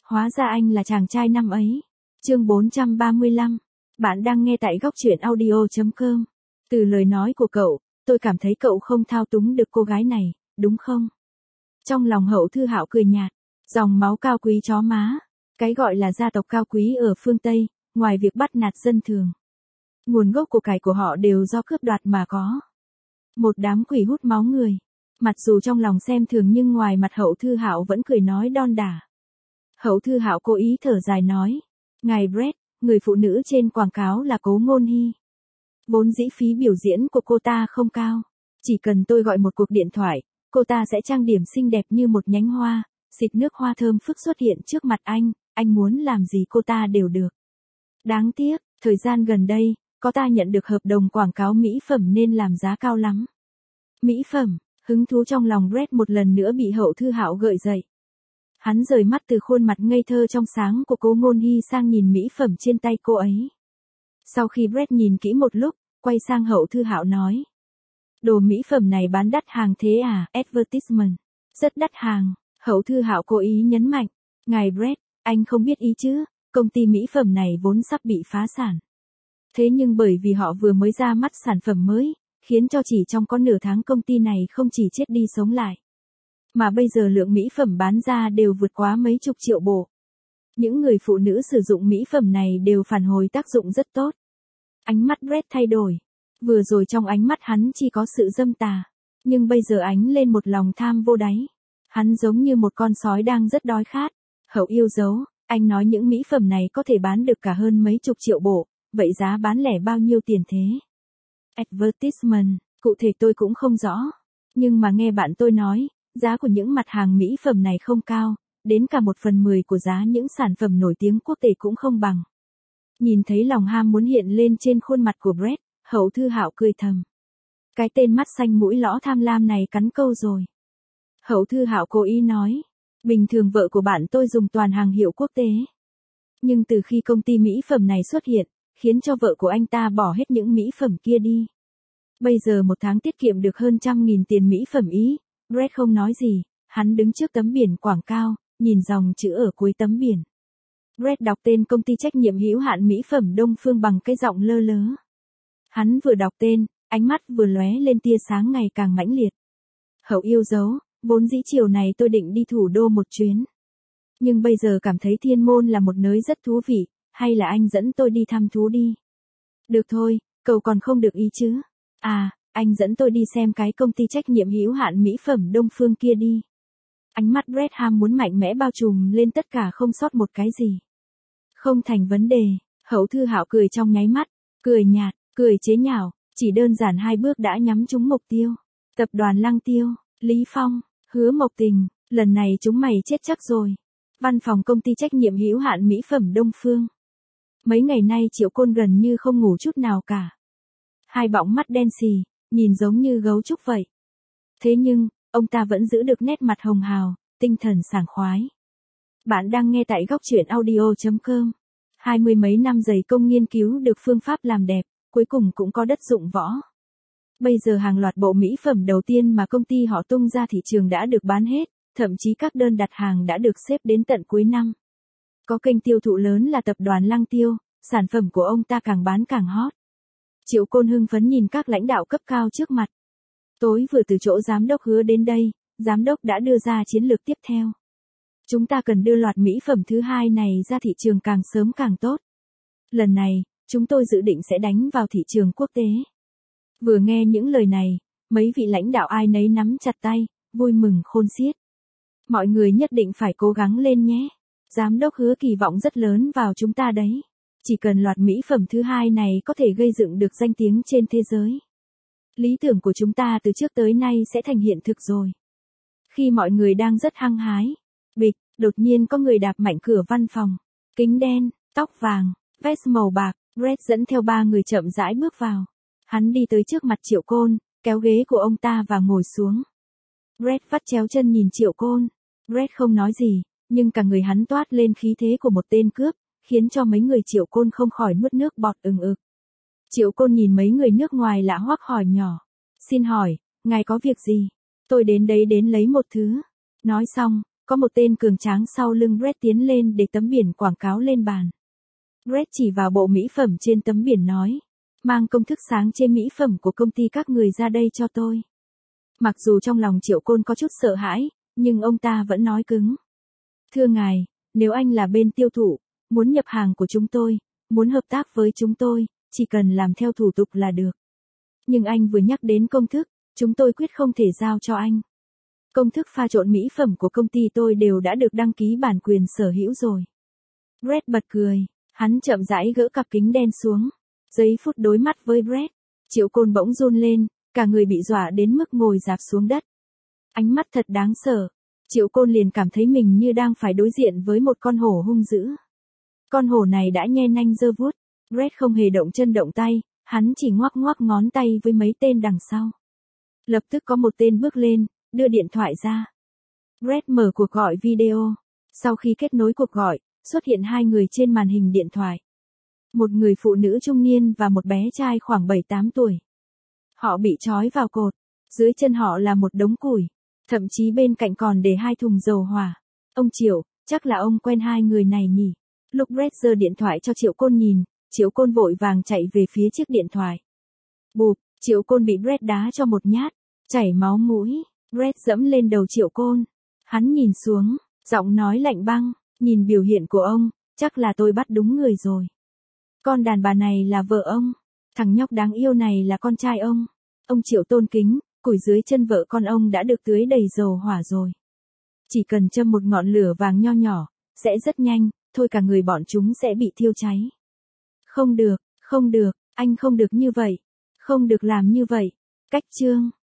Hóa ra anh là chàng trai năm ấy. Chương 435. Bạn đang nghe tại góc truyện audio.com. Từ lời nói của cậu, tôi cảm thấy cậu không thao túng được cô gái này, đúng không? Trong lòng Hậu Thư Hạo cười nhạt, dòng máu cao quý chó má. Cái gọi là gia tộc cao quý ở phương Tây, ngoài việc bắt nạt dân thường, nguồn gốc của cải của họ đều do cướp đoạt mà có. Một đám quỷ hút máu người. Mặc dù trong lòng xem thường nhưng ngoài mặt Hậu Thư Hạo vẫn cười nói đon đả. Hậu Thư Hạo cố ý thở dài nói, ngài Brett, người phụ nữ trên quảng cáo là Cố Ngôn Hy. Vốn dĩ phí biểu diễn của cô ta không cao, chỉ cần tôi gọi một cuộc điện thoại, cô ta sẽ trang điểm xinh đẹp như một nhánh hoa, xịt nước hoa thơm phức xuất hiện trước mặt anh muốn làm gì cô ta đều được. Đáng tiếc, thời gian gần đây, cô ta nhận được hợp đồng quảng cáo mỹ phẩm nên làm giá cao lắm. Mỹ phẩm, hứng thú trong lòng Brett một lần nữa bị Hậu Thư Hạo gợi dậy. Hắn rời mắt từ khuôn mặt ngây thơ trong sáng của Cố Ngôn Hy sang nhìn mỹ phẩm trên tay cô ấy. Sau khi Brett nhìn kỹ một lúc, quay sang Hậu Thư Hạo nói. Đồ mỹ phẩm này bán đắt hàng thế à? Advertisement. Rất đắt hàng. Hậu Thư Hạo cố ý nhấn mạnh. Ngài Brett, anh không biết ý chứ, công ty mỹ phẩm này vốn sắp bị phá sản. Thế nhưng bởi vì họ vừa mới ra mắt sản phẩm mới, khiến cho chỉ trong có nửa tháng công ty này không chỉ chết đi sống lại. Mà bây giờ lượng mỹ phẩm bán ra đều vượt quá mấy chục triệu bộ. Những người phụ nữ sử dụng mỹ phẩm này đều phản hồi tác dụng rất tốt. Ánh mắt Brett thay đổi. Vừa rồi trong ánh mắt hắn chỉ có sự dâm tà, nhưng bây giờ ánh lên một lòng tham vô đáy. Hắn giống như một con sói đang rất đói khát. Hậu yêu dấu, anh nói những mỹ phẩm này có thể bán được cả hơn mấy chục triệu bộ, vậy giá bán lẻ bao nhiêu tiền thế? Advertisement, cụ thể tôi cũng không rõ. Nhưng mà nghe bạn tôi nói, giá của những mặt hàng mỹ phẩm này không cao, đến cả 1/10 của giá những sản phẩm nổi tiếng quốc tế cũng không bằng. Nhìn thấy lòng ham muốn hiện lên trên khuôn mặt của Brett, Hậu Thư Hạo cười thầm. Cái tên mắt xanh mũi lõ tham lam này cắn câu rồi. Hậu Thư Hạo cố ý nói, bình thường vợ của bạn tôi dùng toàn hàng hiệu quốc tế. Nhưng từ khi công ty mỹ phẩm này xuất hiện, khiến cho vợ của anh ta bỏ hết những mỹ phẩm kia đi. Bây giờ một tháng tiết kiệm được hơn 100.000 tiền mỹ phẩm Ý. Brett không nói gì, hắn đứng trước tấm biển quảng cáo, nhìn dòng chữ ở cuối tấm biển. Brett đọc tên công ty trách nhiệm hữu hạn mỹ phẩm Đông Phương bằng cái giọng lơ lớ. Hắn vừa đọc tên, ánh mắt vừa lóe lên tia sáng ngày càng mãnh liệt. Hậu yêu dấu, vốn dĩ chiều này tôi định đi thủ đô một chuyến. Nhưng bây giờ cảm thấy Thiên Môn là một nơi rất thú vị, hay là anh dẫn tôi đi thăm thú đi? Được thôi, cậu còn không được ý chứ? À, anh dẫn tôi đi xem cái công ty trách nhiệm hữu hạn mỹ phẩm Đông Phương kia đi. Ánh mắt Brett ham muốn mạnh mẽ bao trùm lên tất cả không sót một cái gì. Không thành vấn đề, Hậu Thư Hạo cười trong nháy mắt, cười nhạt, cười chế nhạo, chỉ đơn giản 2 bước đã nhắm trúng mục tiêu. Tập đoàn Lăng Tiêu, Lý Phong, Hứa Mộc Tình, lần này chúng mày chết chắc rồi. Văn phòng công ty trách nhiệm hữu hạn mỹ phẩm Đông Phương. Mấy ngày nay Triệu Côn gần như không ngủ chút nào cả. Hai bọng mắt đen xì, nhìn giống như gấu trúc vậy. Thế nhưng, ông ta vẫn giữ được nét mặt hồng hào, tinh thần sảng khoái. Bạn đang nghe tại góc truyện audio.com. 20 mấy năm dày công nghiên cứu được phương pháp làm đẹp, cuối cùng cũng có đất dụng võ. Bây giờ hàng loạt bộ mỹ phẩm đầu tiên mà công ty họ tung ra thị trường đã được bán hết, thậm chí các đơn đặt hàng đã được xếp đến tận cuối năm. Có kênh tiêu thụ lớn là tập đoàn Lăng Tiêu, sản phẩm của ông ta càng bán càng hot. Triệu Côn hưng phấn nhìn các lãnh đạo cấp cao trước mặt. Tối vừa từ chỗ giám đốc Hứa đến đây, giám đốc đã đưa ra chiến lược tiếp theo. Chúng ta cần đưa loạt mỹ phẩm thứ hai này ra thị trường càng sớm càng tốt. Lần này, chúng tôi dự định sẽ đánh vào thị trường quốc tế. Vừa nghe những lời này, mấy vị lãnh đạo ai nấy nắm chặt tay, vui mừng khôn xiết. Mọi người nhất định phải cố gắng lên nhé. Giám đốc Hứa kỳ vọng rất lớn vào chúng ta đấy. Chỉ cần loạt mỹ phẩm thứ hai này có thể gây dựng được danh tiếng trên thế giới. Lý tưởng của chúng ta từ trước tới nay sẽ thành hiện thực rồi. Khi mọi người đang rất hăng hái, bịch, đột nhiên có người đạp mạnh cửa văn phòng. Kính đen, tóc vàng, vest màu bạc, Brett dẫn theo 3 người chậm rãi bước vào. Hắn đi tới trước mặt Triệu Côn, kéo ghế của ông ta và ngồi xuống. Brett vắt chéo chân nhìn Triệu Côn. Brett không nói gì, nhưng cả người hắn toát lên khí thế của một tên cướp, khiến cho mấy người Triệu Côn không khỏi nuốt nước bọt ừng ực. Triệu Côn nhìn mấy người nước ngoài lạ hoắc hỏi nhỏ. Xin hỏi, ngài có việc gì? Tôi đến đấy đến lấy một thứ. Nói xong, Có một tên cường tráng sau lưng Brett tiến lên để tấm biển quảng cáo lên bàn. Brett chỉ vào bộ mỹ phẩm trên tấm biển nói. Mang công thức sáng chế mỹ phẩm của công ty các người ra đây cho tôi. Mặc dù trong lòng Triệu Côn có chút sợ hãi, nhưng ông ta vẫn nói cứng. Thưa ngài, nếu anh là bên tiêu thụ, muốn nhập hàng của chúng tôi, muốn hợp tác với chúng tôi, chỉ cần làm theo thủ tục là được. Nhưng anh vừa nhắc đến công thức, chúng tôi quyết không thể giao cho anh. Công thức pha trộn mỹ phẩm của công ty tôi đều đã được đăng ký bản quyền sở hữu rồi. Brett bật cười, hắn chậm rãi gỡ cặp kính đen xuống. Giây phút đối mắt với Brett, Triệu Côn bỗng run lên, cả người bị dọa đến mức ngồi rạp xuống đất. Ánh mắt thật đáng sợ, Triệu Côn liền cảm thấy mình như đang phải đối diện với một con hổ hung dữ. Con hổ này đã nhe nanh giơ vuốt, Brett không hề động chân động tay, hắn chỉ ngoắc ngoắc ngón tay với mấy tên đằng sau. Lập tức có một tên bước lên, đưa điện thoại ra. Brett mở cuộc gọi video. Sau khi kết nối cuộc gọi, xuất hiện hai người trên màn hình điện thoại. Một người phụ nữ trung niên và một bé trai khoảng 7-8 tuổi. Họ bị trói vào cột, dưới chân họ là một đống củi, thậm chí bên cạnh còn để 2 thùng dầu hỏa. Ông Triệu, chắc là ông quen hai người này nhỉ? Lúc Brett giơ điện thoại cho Triệu Côn nhìn, Triệu Côn vội vàng chạy về phía chiếc điện thoại. Bụp, Triệu Côn bị Brett đá cho một nhát, chảy máu mũi. Brett giẫm lên đầu Triệu Côn. Hắn nhìn xuống, giọng nói lạnh băng, nhìn biểu hiện của ông, chắc là tôi bắt đúng người rồi. Con đàn bà này là vợ ông, thằng nhóc đáng yêu này là con trai ông. Ông Triệu tôn kính, củi dưới chân vợ con ông đã được tưới đầy dầu hỏa rồi. Chỉ cần châm một ngọn lửa vàng nho nhỏ, sẽ rất nhanh, thôi cả người bọn chúng sẽ bị thiêu cháy. Không được, anh không được như vậy, không được làm như vậy. Cách chương